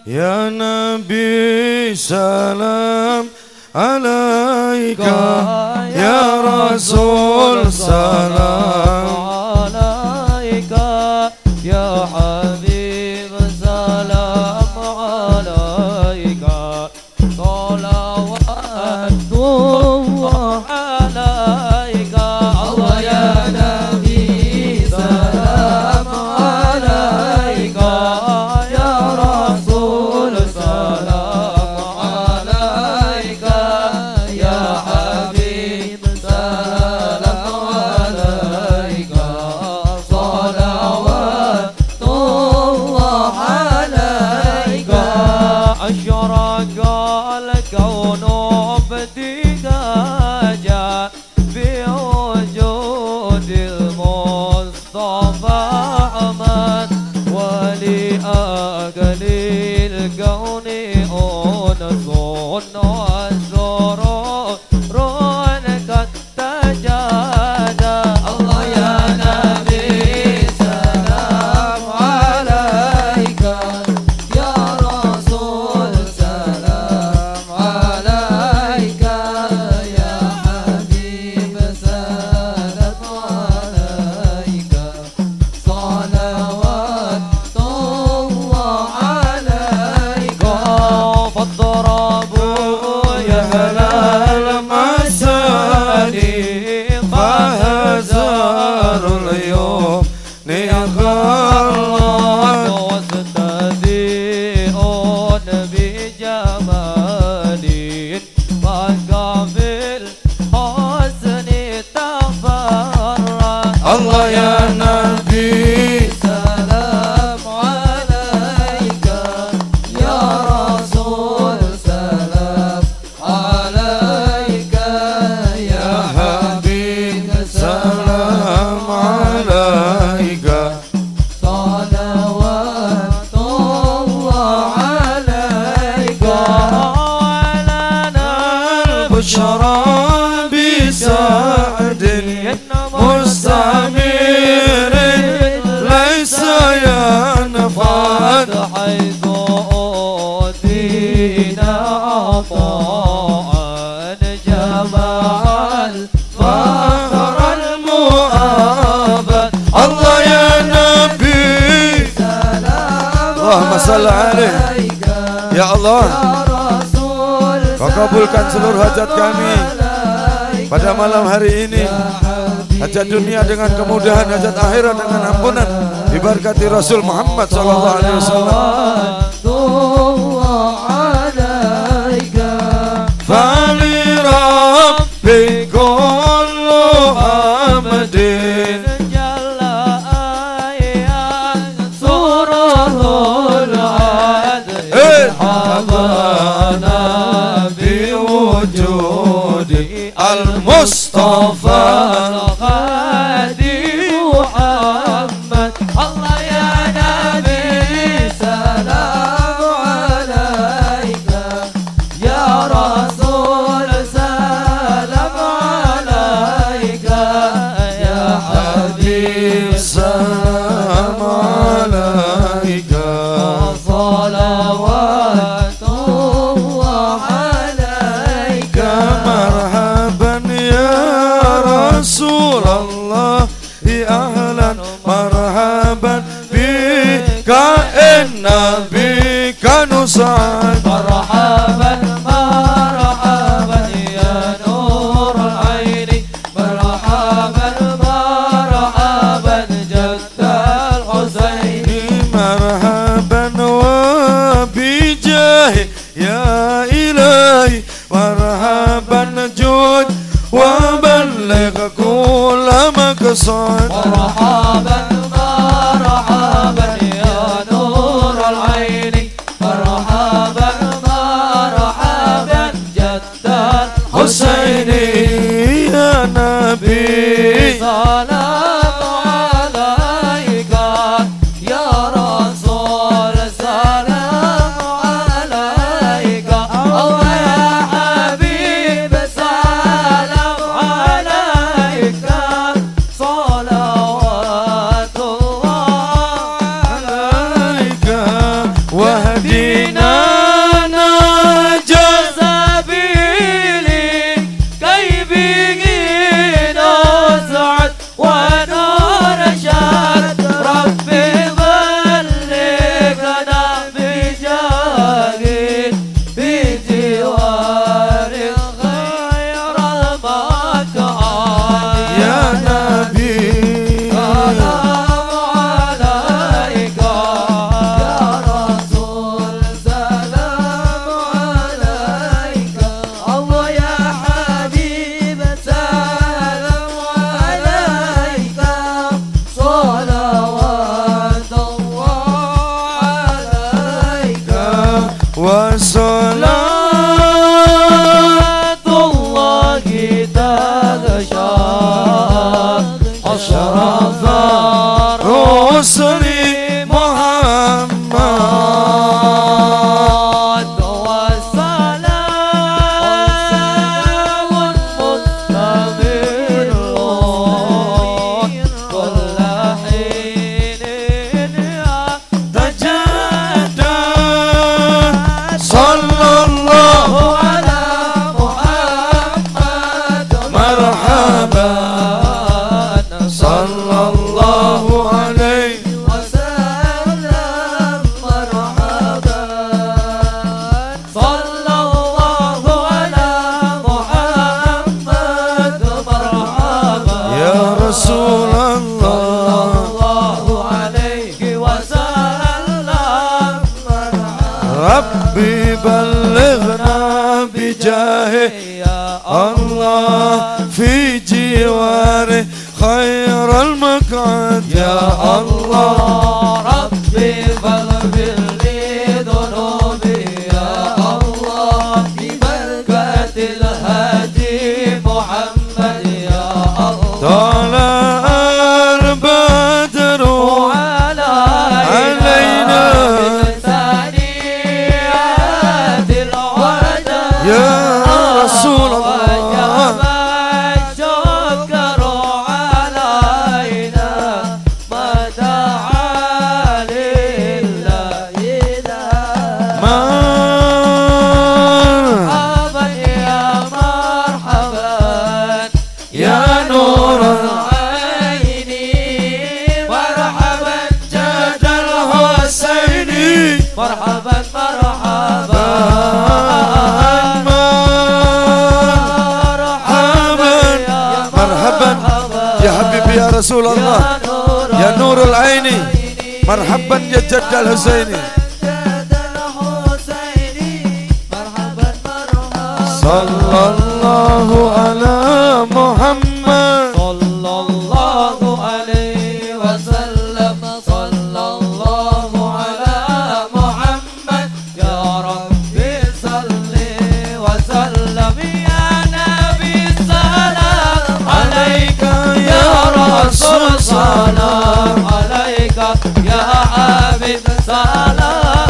Ya Nabi salam alaika, ya Rasul salam alaika, ya Habib salam alaika, salawatullah alaika. Allah ya Nabi salam alaika, ya Rasul salam alaika, ya Habib salam alaika, salawatullah alaika. Asyaraqa al-kaunu btidaja biwujudil Mustafa Ahmad, wali agalil kauni unsun azurun kat tajada. Allah ya Nabi salam alaika, ya Rasul salam alaika, ya Habib salam alaika, salawatullah alaika. Fadrabu ya halal masani, fahazarul yawm ni'ghalad wastadi'un bijamalin, faqabil husni tafarra. Allah ya Nabi salam alaika, ya Rasul salam alaika, ya Habib salam alaika, salawatullah alaika. Walana bushra bisa'din mustamirin laysa yanfad حيث أوتينا عطاء جمع الفخر المؤبد. Allah ya Nabi سلام Allahumma salli alaih. عليك Ya Allah, يا رسول، Kau kabulkan seluruh hajat kami pada malam hari ini. Hajat dunia dengan kemudahan, hajat akhirat dengan ampunan, diberkati Rasul Muhammad sallallahu alaihi wasallam. Fali rabbi kullu hamdin habana biwujudi al-Mustafa al-Hadi Muhammad. Allah ya Nabi salam alaika, ya Rasul salam alaika, ya Habib salam alaika, salawatullah alaika. marhaban ya Rasulullah, ahlan marhaban bika inna bika nus'ad. مرحبا مرحبا يا نور العين، مرحبا مرحبا جد الحسين، مرحبا وبجاه يا إلهي، مرحبا جود وبلغ كل مقصد. مرحبا مرحبا يا نور العين، مرحبا مرحبا جد الحسين. يا نبي سلام عليك يا رسول، سلام عليك. الله يا حبيب سلام عليك، صلوات الله عليك واهدنا وصلاة الله تغشى أشرف رسل محمد والسلام مستمر كل حين تجدد صلى الله على محمد مرحبا صلى الله عليه وسلم مرحبا صلى الله على محمد مرحبا يا رسول الله الله عليه وسلم مرحبا ربي بلغنا بجاهه يا الله في جواره خير المقعد يا الله ربي فاغفر لي ذنوبي يا الله ببركة الهادي محمد يا الله طلع البدر علينا بثنيات الوداع يا رسول الله وجب الشكر علينا ما دعا لله مرحبا يا مرحبا يا نور العين مرحبا جد الحسين مرحبا مرحبا مرحبا يا حبيبي يا رسول الله يا نور العين مرحبا يا جد الحسين صلى الله على محمد صلى الله عليه وسلم صلى الله على محمد يا ربي صل وسلم يا نبي سلام عليك يا رسول سلام عليك يا حبيب سلام